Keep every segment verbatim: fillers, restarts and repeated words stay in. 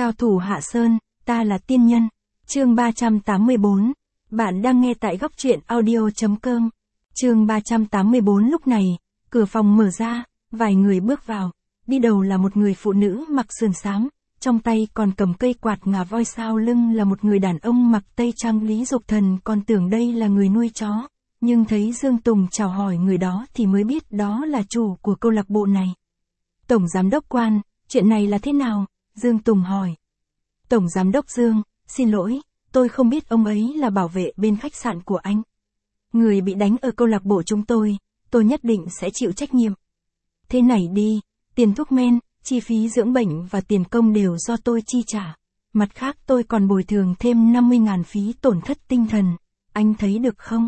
Cao thủ Hạ Sơn, ta là tiên nhân. Chương ba trăm tám mươi bốn. Bạn đang nghe tại góc truyện audio chấm com. Chương ba trăm tám mươi bốn. Lúc này, cửa phòng mở ra, vài người bước vào. Đi đầu là một người phụ nữ mặc sườn xám, trong tay còn cầm cây quạt ngà voi, sau lưng là một người đàn ông mặc tây trang. Lý Dục Thần còn tưởng đây là người nuôi chó, nhưng thấy Dương Tùng chào hỏi người đó thì mới biết đó là chủ của câu lạc bộ này. Tổng giám đốc Quan, chuyện này là thế nào? Dương Tùng hỏi. Tổng giám đốc Dương, xin lỗi, tôi không biết ông ấy là bảo vệ bên khách sạn của anh. Người bị đánh ở câu lạc bộ chúng tôi, tôi nhất định sẽ chịu trách nhiệm. Thế này đi, tiền thuốc men, chi phí dưỡng bệnh và tiền công đều do tôi chi trả. Mặt khác tôi còn bồi thường thêm năm mươi ngàn phí tổn thất tinh thần, anh thấy được không?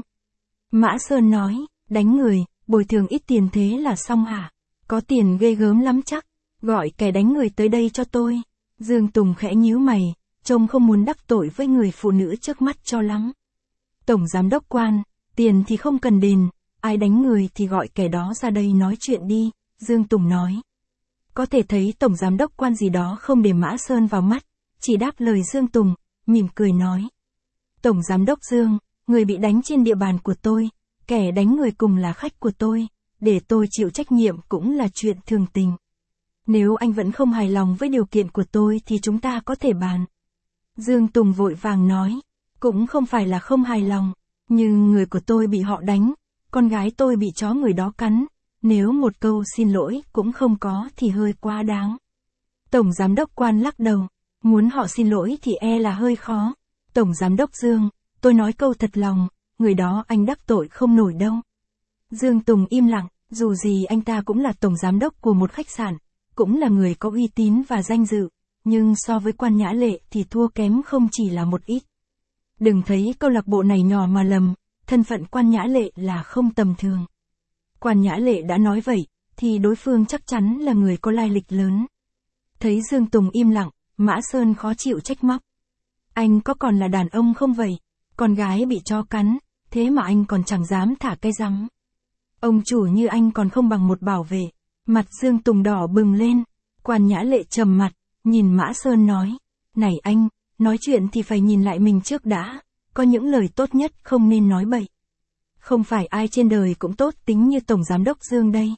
Mã Sơn nói, đánh người, bồi thường ít tiền thế là xong hả? Có tiền ghê gớm lắm chắc, gọi kẻ đánh người tới đây cho tôi. Dương Tùng khẽ nhíu mày, trông không muốn đắc tội với người phụ nữ trước mắt cho lắm. Tổng giám đốc Quan, tiền thì không cần đền, ai đánh người thì gọi kẻ đó ra đây nói chuyện đi, Dương Tùng nói. Có thể thấy Tổng giám đốc Quan gì đó không để Mã Sơn vào mắt, chỉ đáp lời Dương Tùng, mỉm cười nói. Tổng giám đốc Dương, người bị đánh trên địa bàn của tôi, kẻ đánh người cùng là khách của tôi, để tôi chịu trách nhiệm cũng là chuyện thường tình. Nếu anh vẫn không hài lòng với điều kiện của tôi thì chúng ta có thể bàn. Dương Tùng vội vàng nói, cũng không phải là không hài lòng, nhưng người của tôi bị họ đánh, con gái tôi bị chó người đó cắn, nếu một câu xin lỗi cũng không có thì hơi quá đáng. Tổng giám đốc Quan lắc đầu, muốn họ xin lỗi thì e là hơi khó. Tổng giám đốc Dương, tôi nói câu thật lòng, người đó anh đắc tội không nổi đâu. Dương Tùng im lặng, dù gì anh ta cũng là tổng giám đốc của một khách sạn, cũng là người có uy tín và danh dự, nhưng so với Quan Nhã Lệ thì thua kém không chỉ là một ít. Đừng thấy câu lạc bộ này nhỏ mà lầm, thân phận Quan Nhã Lệ là không tầm thường. Quan Nhã Lệ đã nói vậy, thì đối phương chắc chắn là người có lai lịch lớn. Thấy Dương Tùng im lặng, Mã Sơn khó chịu trách móc. Anh có còn là đàn ông không vậy? Con gái bị chó cắn, thế mà anh còn chẳng dám thả cái rắm. Ông chủ như anh còn không bằng một bảo vệ. Mặt Dương Tùng đỏ bừng lên, Quan Nhã Lệ trầm mặt, nhìn Mã Sơn nói, này anh, nói chuyện thì phải nhìn lại mình trước đã, có những lời tốt nhất không nên nói bậy. Không phải ai trên đời cũng tốt tính như Tổng giám đốc Dương đây.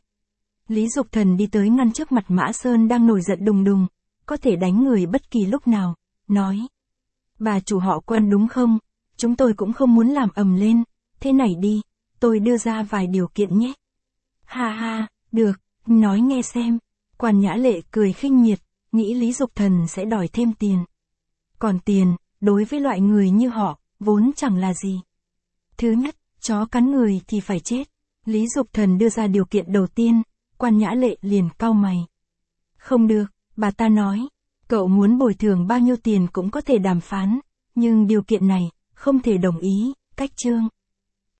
Lý Dục Thần đi tới ngăn trước mặt Mã Sơn đang nổi giận đùng đùng, có thể đánh người bất kỳ lúc nào, nói. Bà chủ họ Quan đúng không? Chúng tôi cũng không muốn làm ầm lên, thế này đi, tôi đưa ra vài điều kiện nhé. Ha ha, được. Nói nghe xem. Quan Nhã Lệ cười khinh miệt, nghĩ Lý Dục Thần sẽ đòi thêm tiền. Còn tiền, đối với loại người như họ, vốn chẳng là gì. Thứ nhất, chó cắn người thì phải chết. Lý Dục Thần đưa ra điều kiện đầu tiên, Quan Nhã Lệ liền cau mày. Không được, bà ta nói, cậu muốn bồi thường bao nhiêu tiền cũng có thể đàm phán, nhưng điều kiện này, không thể đồng ý, cách chương.